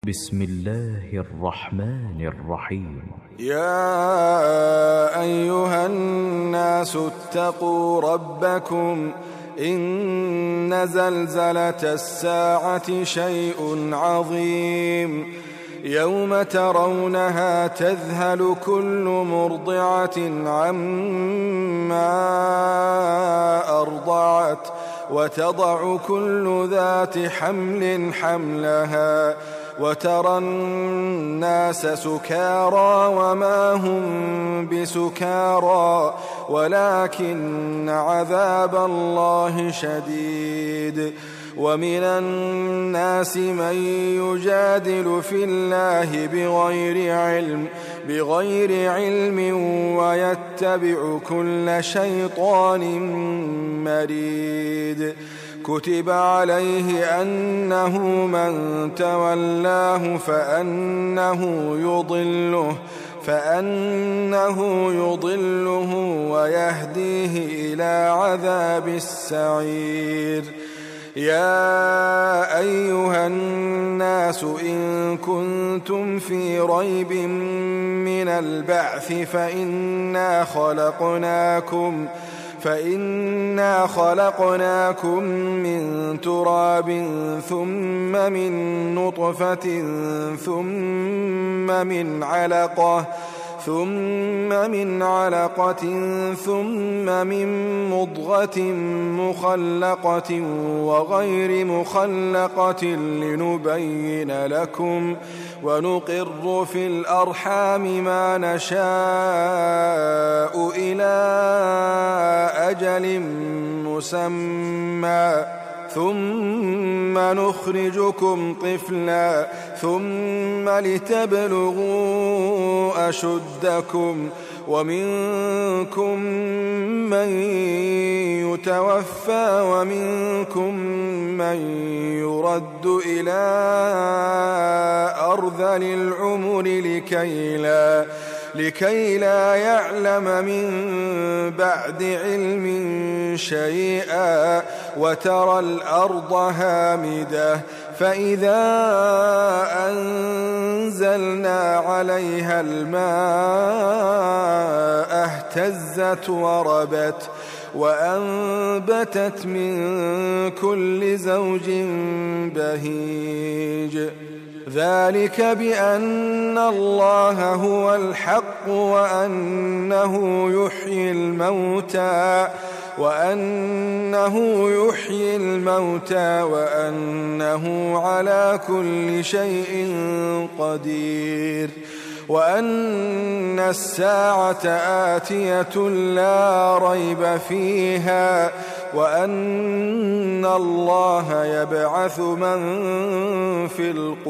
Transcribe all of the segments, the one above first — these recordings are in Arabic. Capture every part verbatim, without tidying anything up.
بسم الله الرحمن الرحيم. يا أيها الناس اتقوا ربكم إن زلزلة الساعة شيء عظيم يوم ترونها تذهل كل مرضعة عما أرضعت وتضع كل ذات حمل حملها وترى الناس سكارى وما هم بسكارى ولكن عذاب الله شديد. ومن الناس من يجادل في الله بغير علم بغير علم ويتبع كل شيطان مريد. كتب عليه أنه من تولاه فأنه يضله فأنه يضله ويهديه إلى عذاب السعير. يا أيها الناس إن كنتم في ريب من البعث فإنا خلقناكم فإنا خلقناكم من تراب ثم من نطفة ثم من علقة ثم من علقة ثم من مضغة مخلقة وغير مخلقة لنبين لكم ونقر في الأرحام ما نشاء إلى أجل مسمى ثم نخرجكم طفلا ثم لتبلغوا أشدكم ومنكم من يتوفى ومنكم من يرد إلى أرذل العمر لكي لا لكي لا يعلم من بعد علم شيئا وترى الأرض هامدة فإذا أنزلنا عليها الماء اهتزت وربت وأنبتت من كل زوج بهيج. ذلك بأن الله هو الحق وأنه يحيي الموتى وأنه يحيي الموتى وأنه على كل شيء قدير وأن الساعة آتية لا ريب فيها وأن الله يبعث من في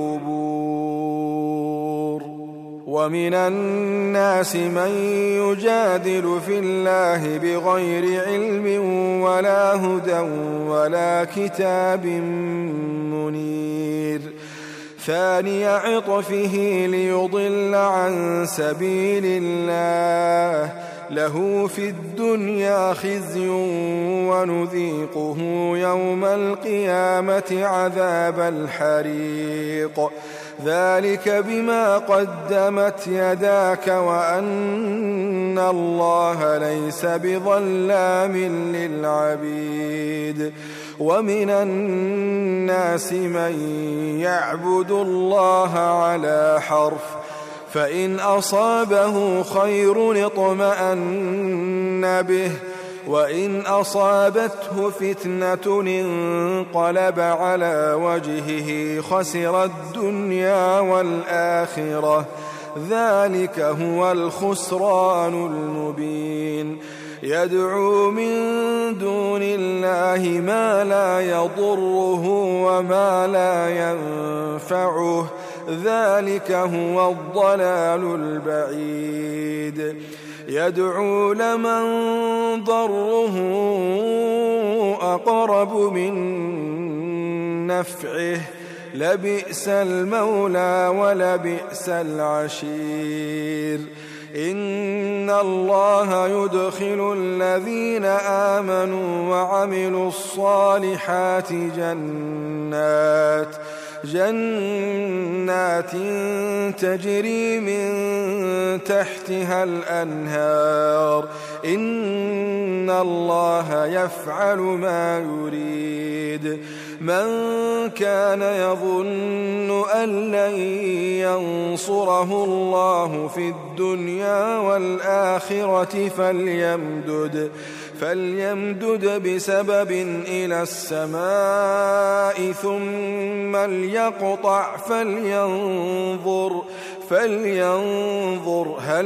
القبور. ومن الناس من يجادل في الله بغير علم ولا هدى ولا كتاب منير. ثاني عطفه ليضل عن سبيل الله له في الدنيا خزي ونذيقه يوم القيامة عذاب الحريق. ذلك بما قدمت يداك وأن الله ليس بظلام للعبيد. ومن الناس من يعبد الله على حرف فإن أصابه خير اطمأن به وإن أصابته فتنة انقلب على وجهه خسر الدنيا والآخرة ذلك هو الخسران المبين. يدعو من دون الله ما لا يضره وما لا ينفعه ذلك هو الضلال البعيد. يدعو لمن ضره أقرب من نفعه لبئس المولى ولبئس العشير. إن الله يدخل الذين آمنوا وعملوا الصالحات جنات جنات تجري من تحتها الأنهار إن الله يفعل ما يريد من كان يظن أن لن ينصره الله في الدنيا والآخرة فليمدد فليمدد بسبب إلى السماء ثم ليقطع فلينظر فلينظر هل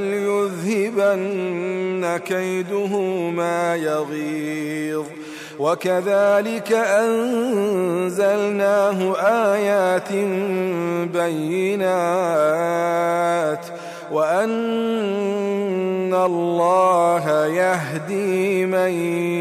يذهبن كيده ما يغيظ وكذلك أنزلناه آيات بينات وأن الله يهدي من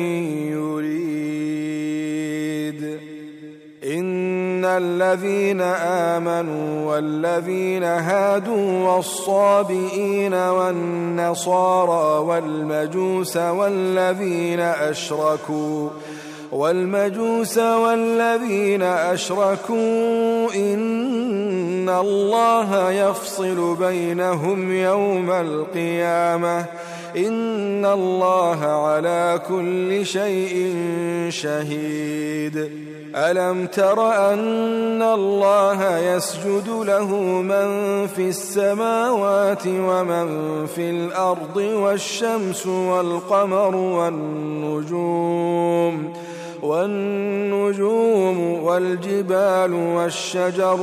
يريد إن الذين آمنوا والذين هادوا والصابئين والنصارى والمجوس والذين أشركوا والمجوس والذين أشركوا إن الله يفصل بينهم يوم القيامة إن الله على كل شيء شهيد ألم تر أن الله يسجد له من في السماوات ومن في الأرض والشمس والقمر والنجوم والنجوم والجبال والشجر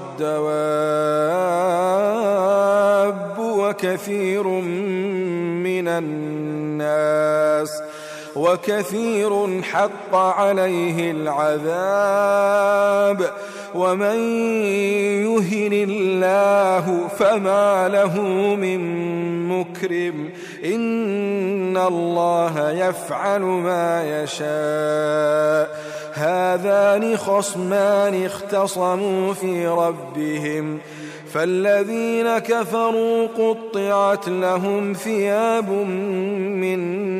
والدواب وكثير من الناس وكثير حق عليه العذاب ومن يهن الله فما له من مكرم إن الله يفعل ما يشاء هذان خصمان اختصموا في ربهم فالذين كفروا قطعت لهم ثياب من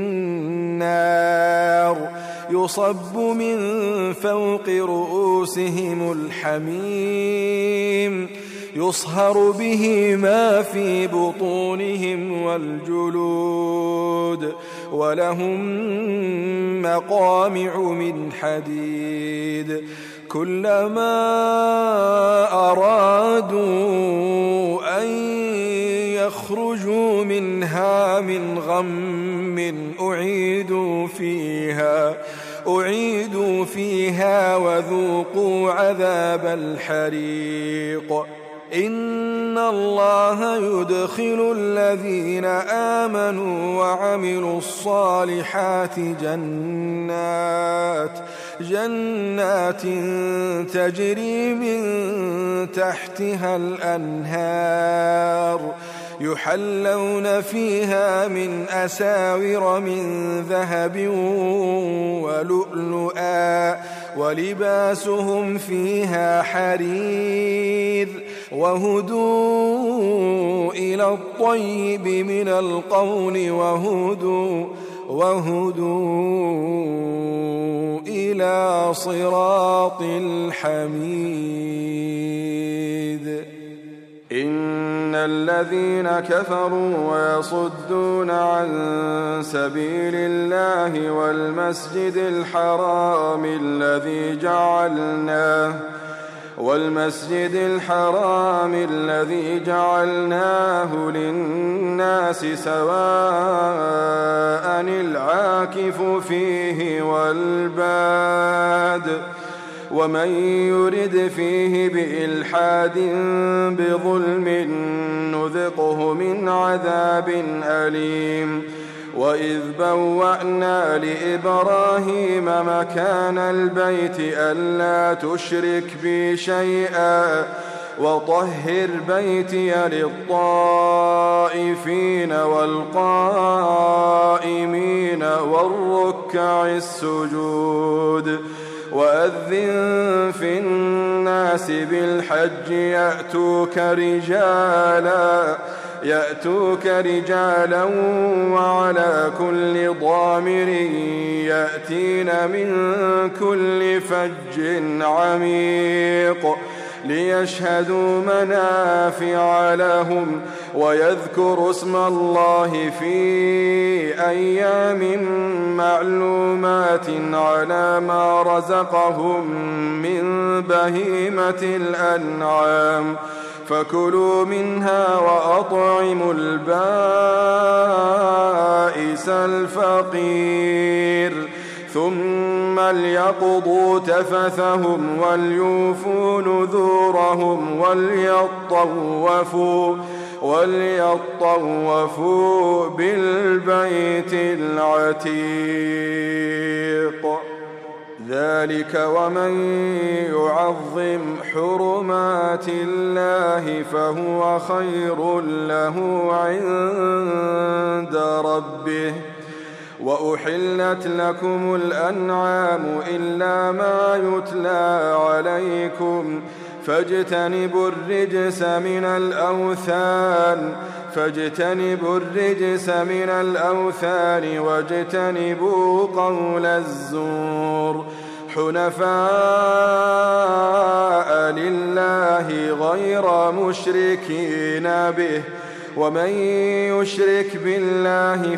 نار يصب من فوق رؤوسهم الحميم يصهر به ما في بطونهم والجلود ولهم مقامع من حديد كلما أرادوا أن يخرجوا منها من غم أعيدوا فيها أعيدوا فيها وذوقوا عذاب الحريق إن الله يدخل الذين آمنوا وعملوا الصالحات جنات جنات تجري من تحتها الأنهار يحلون فيها من أساور من ذهب ولؤلؤا ولباسهم فيها حرير وهدوا إلى الطيب من القول وهدوا وهدوا إلى صراط الحميد إن الذين كفروا ويصدون عن سبيل الله والمسجد الحرام الذي جعلناه والمسجد الحرام الذي جعلناه للناس سواء العاكف فيه والباد ومن يرد فيه بإلحاد بظلم نذقه من عذاب أليم وإذ بوأنا لإبراهيم مكان البيت ألا تشرك بي شيئا وطهر بيتي للطائفين والقائمين والركع السجود وأذن في الناس بالحج يأتوك رجالا يأتوك رجالا وعلى كل ضامر يأتين من كل فج عميق ليشهدوا منافع لهم ويذكروا اسم الله في أيام معلومات على ما رزقهم من بهيمة الأنعام فكلوا منها وأطعموا البائس الفقير ثم ليقضوا تفثهم وليوفوا نذورهم وليطوفوا وليطوفوا بالبيت العتيق ذلك ومن يعظم حرمات الله فهو خير له عند ربه وأحلت لكم الأنعام إلا ما يتلى عليكم فاجتنبوا الرجس من الأوثان فاجتنبوا الرجس من الأوثان واجتنبوا قول الزور حنفاء لله غير مشركين به ومن يشرك بالله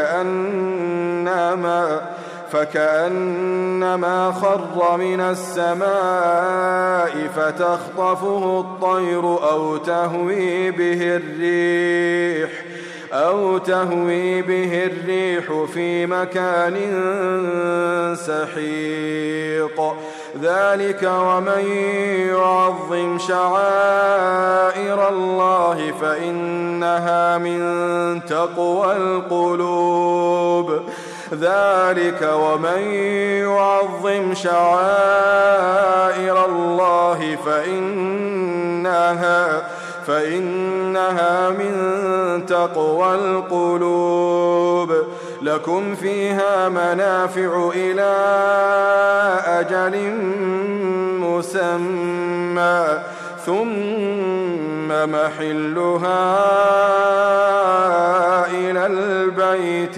فكأنما فكأنما خر من السماء فتخطفه الطير أو تهوي به الريح أو تهوي به الريح في مكان سحيق ذلك ومن يعظم شعائر الله فإنها من تقوى القلوب ذلك ومن يعظم شعائر الله فإنها فإنها من تقوى القلوب لكم فيها منافع إلى أجل مسمى ثم محلها إلى البيت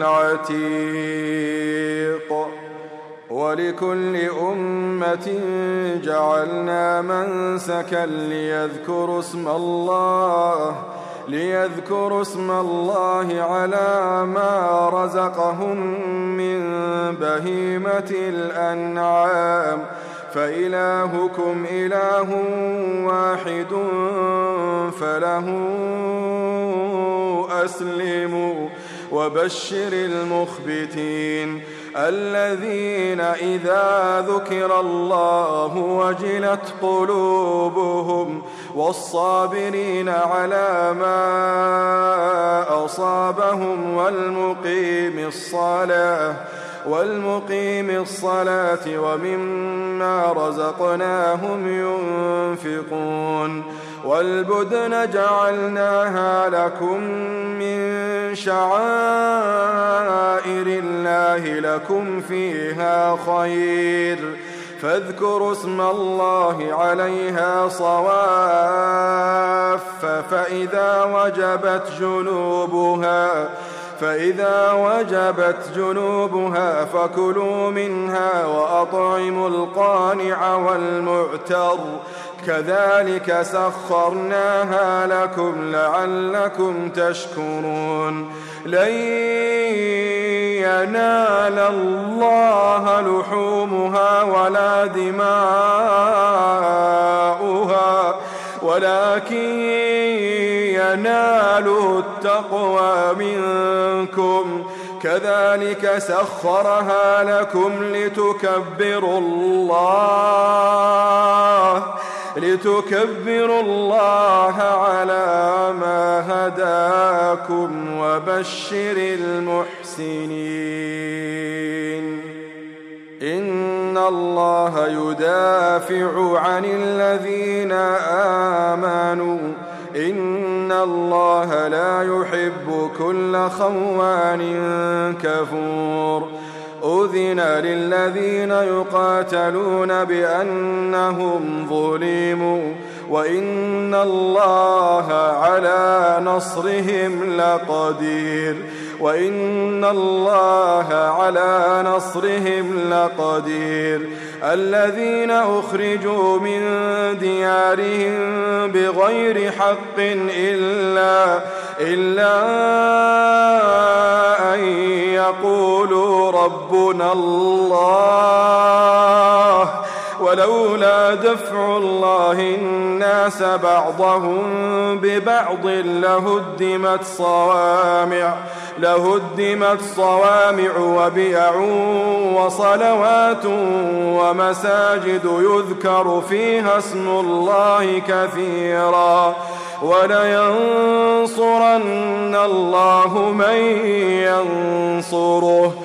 العتيق ولكل أمة جعلنا منسكا ليذكروا اسم الله ليذكروا اسم الله على ما رزقهم من بهيمة الأنعام فإلهكم إله واحد فله أسلموا وبشر المخبتين الذين إذا ذكر الله وجلت قلوبهم والصابرين على ما أصابهم والمقيم الصلاة والمقيم الصلاة ومما رزقناهم ينفقون والبدن جعلناها لكم من شعائر الله لكم فيها خير فاذكروا اسم الله عليها صواف فإذا وجبت جنوبها فإذا وجبت جنوبها فكلوا منها وأطعموا القانع والمعتر كذلك سخرناها لكم لعلكم تشكرون لن ينال الله لحومها ولا دماؤها ولكن ينال التقوى منكم كذلك سخرها لكم لتكبروا الله لتكبروا الله على ما هداكم وبشر المحسنين إن الله يدافع عن الذين آمنوا إن الله لا يحب كل خوان كفور أذن للذين يقاتلون بأنهم ظلموا وإن الله على نصرهم لقدير وإن الله على نصرهم لقدير الذين أخرجوا من ديارهم بغير حق إلا, إلا أن يقولوا ربنا الله ولولا دفع الله الناس بعضهم ببعض لهدمت صوامع لهدمت صوامع وبيع وصلوات ومساجد يذكر فيها اسم الله كثيرا ولينصرن الله من ينصره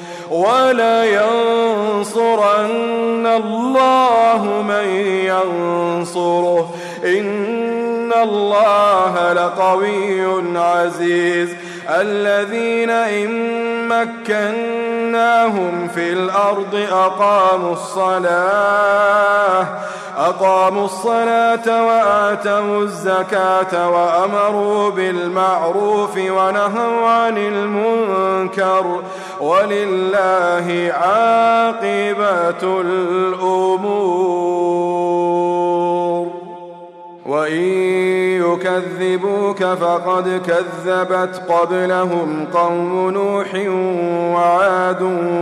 ولينصرن الله من ينصره إن الله لقوي عزيز الذين إن مكناهم في الأرض أقاموا الصلاة أقاموا الصلاة وآتوا الزكاة وأمروا بالمعروف ونهوا عن المنكر ولله عاقبة الأمور وإن يكذبوك فقد كذبت قبلهم قوم نوح وعاد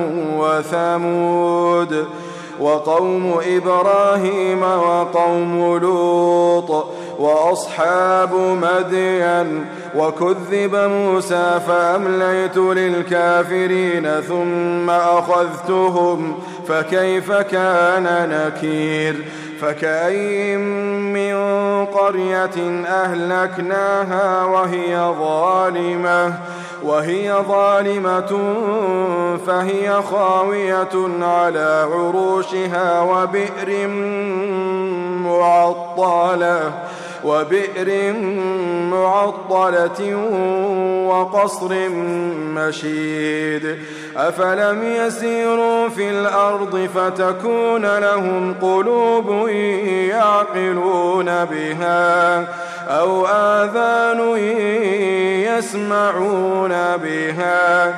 وثمود وقوم إبراهيم وقوم لوط وأصحاب مدين وكذب موسى فأمليت للكافرين ثم أخذتهم فكيف كان نكير فكأين من قرية أهلكناها وهي ظالمة وهي ظالمة فهي خاوية على عروشها وبئر معطلة وبئر معطلة وقصر مشيد أفلم يسيروا في الأرض فتكون لهم قلوب يعقلون بها أو آذان يسمعون بها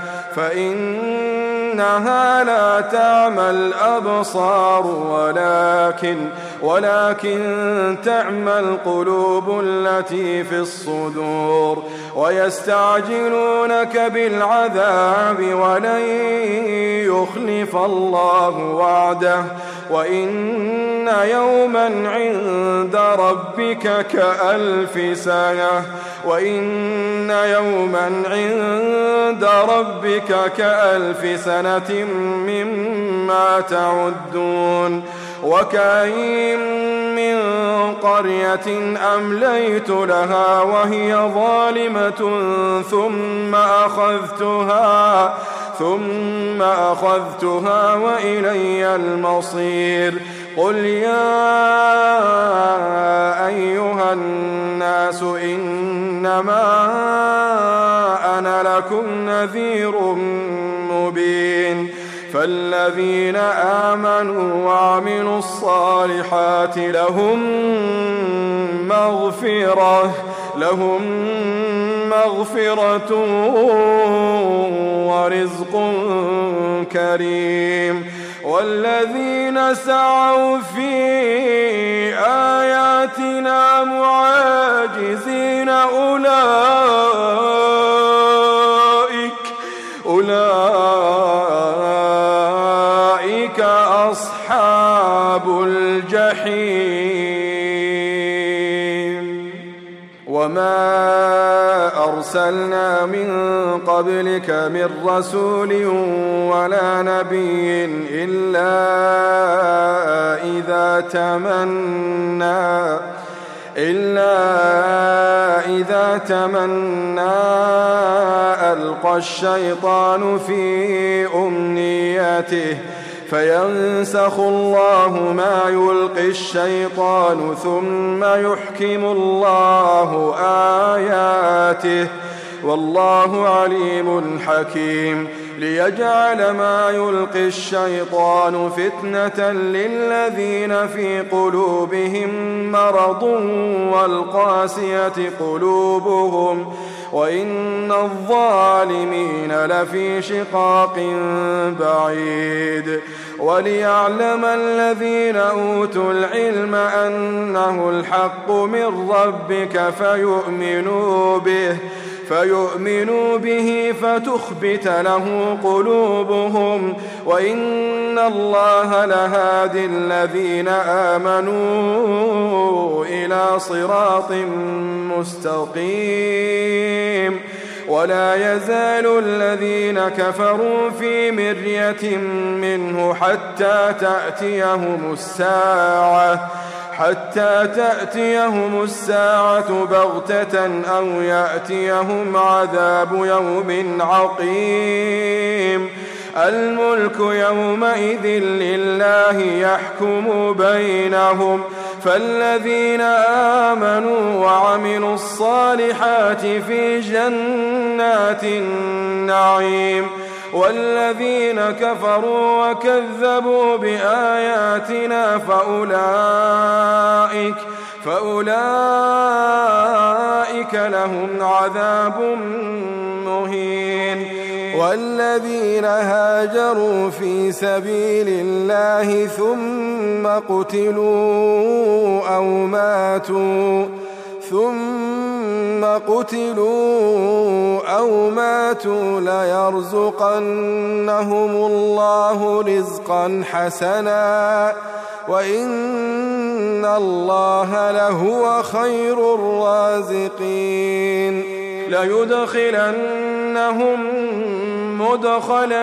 فإنها لا تعمى الأبصار ولكن ولكن تعمى القلوب التي في الصدور ويستعجلونك بالعذاب ولن يخلف الله وعده وإن يوما عند ربك كألف سنة وإن يوما عند ربك كألف سنة مما تعدون وكأين من قرية أمليت لها وهي ظالمة ثم أخذتها ثم أخذتها وإلي المصير قل يا أيها الناس إنما أنا لكم نذير مبين فالذين آمنوا وعملوا الصالحات لهم مغفرة لهم مغفرة ورزق كريم والذين سعوا في آياتنا معاجزين أولئك أولئك أصحاب الجحيم وما أرسلنا من قبلك من رسول ولا نبي إلا إذا تمنى إلا إذا تمنى ألقى الشيطان في أمنيته فينسخ الله ما يلقي الشيطان ثم يحكم الله آياته والله عليم حكيم ليجعل ما يلقي الشيطان فتنة للذين في قلوبهم مرض والقاسية قلوبهم وإن الظالمين لفي شقاق بعيد. وليعلم الذين أوتوا العلم أنه الحق من ربك فيؤمنوا به فيؤمنوا به فتخبت له قلوبهم وإن الله لهادي الذين آمنوا إلى صراط مستقيم. ولا يزال الذين كفروا في مرية منه حتى تأتيهم الساعة حتى تأتيهم الساعة بغتة أو يأتيهم عذاب يوم عقيم. الملك يومئذ لله يحكم بينهم فالذين آمنوا وعملوا الصالحات في جنات النعيم والذين كفروا وكذبوا بآياتنا فأولئك فأولئك لهم عذاب مهين. والذين هاجروا في سبيل الله ثم قتلوا أو ماتوا ثم قتلوا أو ماتوا ليرزقنهم الله رزقا حسنا وإن الله لهو خير الرازقين. ليدخلنهم مدخلا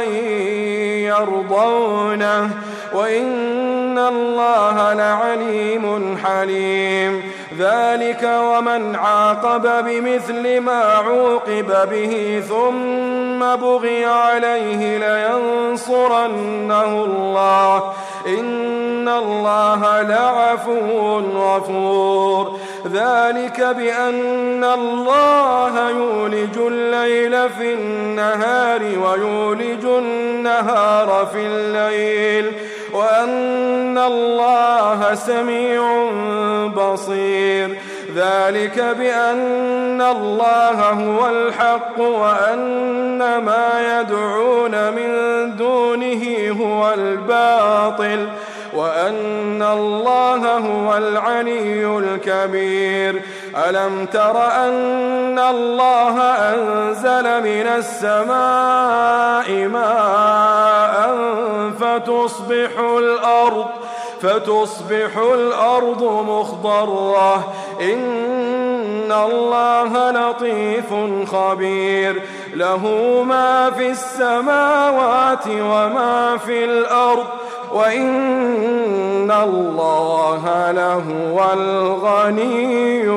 يرضونه وإن الله لعليم حليم. ذلك ومن عاقب بمثل ما عوقب به ثم بغي عليه لينصرنه الله إن الله لعفو غفور. ذلك بأن الله يولج الليل في النهار ويولج النهار في الليل وأن الله سميع بصير. ذلك بأن الله هو الحق وأن ما يدعون من دونه هو الباطل وأن الله هو العلي الكبير. ألم تر أن الله أنزل من السماء ماء فتصبح الأرض فتصبح الأرض مخضرة إن الله لطيف خبير. له ما في السماوات وما في الأرض وإن الله لهو الغني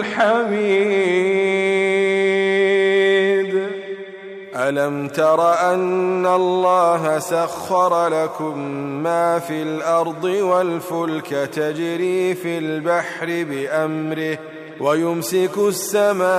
الحميد. ألم تر أن الله سخر لكم ما في الأرض والفلك تجري في البحر بأمره ويمسك السماء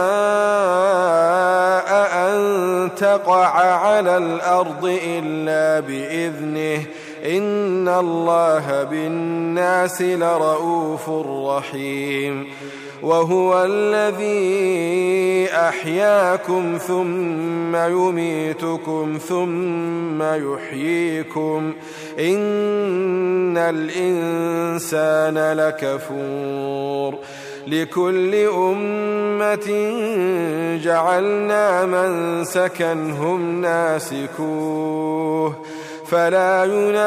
أن تقع على الأرض إلا بإذنه إن الله بالناس لرؤوف رحيم. وهو الذي أحياكم ثم يميتكم ثم يحييكم إن الإنسان لكفور. لكل أمة جعلنا منسكا هم ناسكوه فلا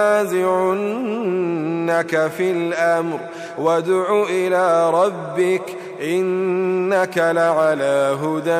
ينازعنك في الأمر وادع إلى ربك إنك لعلى هدى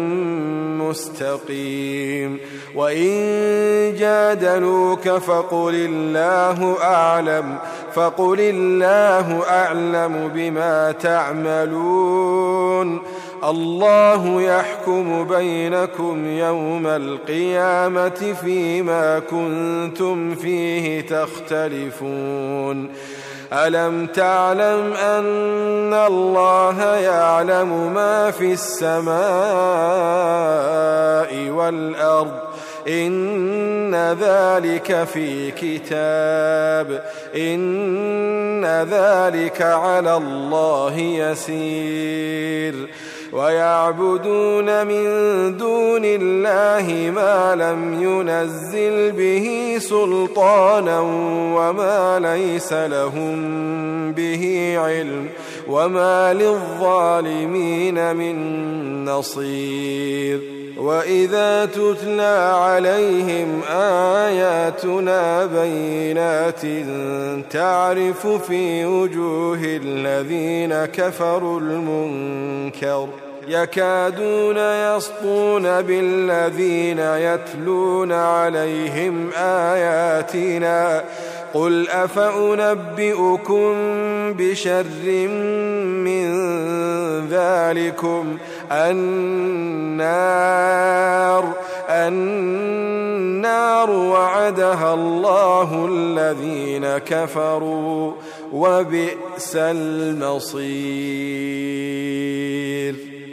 مستقيم. وإن جادلوك فقل الله أعلم فقل الله أعلم بما تعملون. الله يحكم بينكم يوم القيامة فيما كنتم فيه تختلفون. ألم تعلم أن الله يعلم ما في السماء والأرض إن ذلك في كتاب إن ذلك على الله يسير ويعبدون من دون الله ما لم ينزل به سلطانا وما ليس لهم به علم وما للظالمين من نصير وإذا تتلى عليهم آياتنا بينات تعرف في وجوه الذين كفروا المنكر يكادون يسطون بالذين يتلون عليهم آياتنا قل أفأنبئكم بشر من ذلكم النار النار وعدها الله الذين كفروا وبئس المصير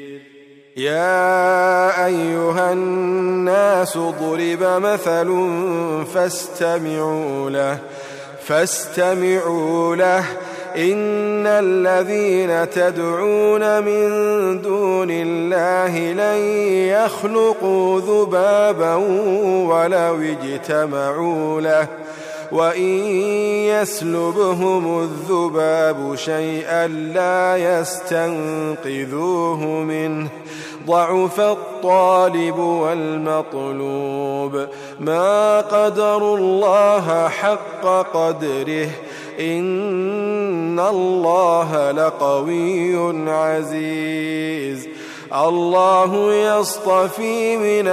يا أيها الناس ضرب مثل فاستمعوا له فاستمعوا له إن الذين تدعون من دون الله لن يخلقوا ذبابا ولو اجتمعوا له وإن يسلبهم الذباب شيئا لا يستنقذوه منه ضعف الطالب والمطلوب ما قدروا الله حق قدره إن الله لقوي عزيز الله يصطفي من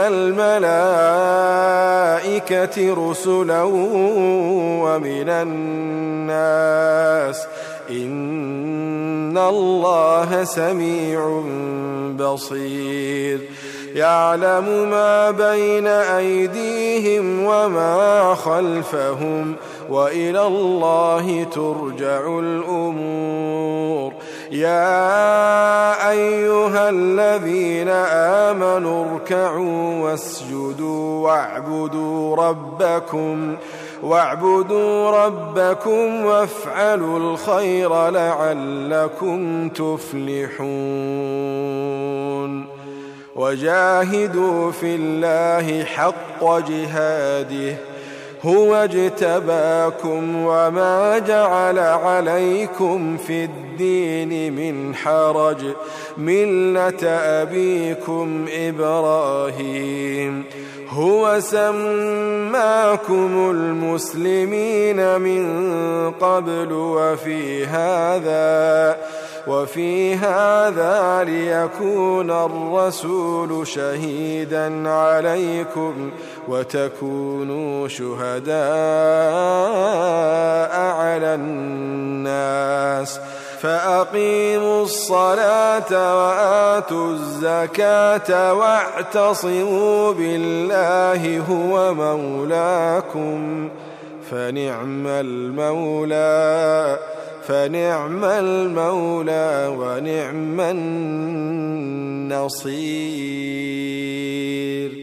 الملائكة رسلا ومن الناس إن الله سميع بصير يعلم ما بين أيديهم وما خلفهم وإلى الله ترجع الأمور يا أيها الذين آمنوا اركعوا واسجدوا واعبدوا ربكم واعبدوا ربكم وافعلوا الخير لعلكم تفلحون وجاهدوا في الله حق جهاده هو اجتباكم وما جعل عليكم في الدين من حرج ملة أبيكم إبراهيم هو سماكم المسلمين من قبل وفي هذا وفي هذا ليكون الرسول شهيدا عليكم وتكونوا شهداء على الناس فأقيموا الصلاة وآتوا الزكاة واعتصموا بالله هو مولاكم فنعم المولى فنعم المولى ونعم النصير.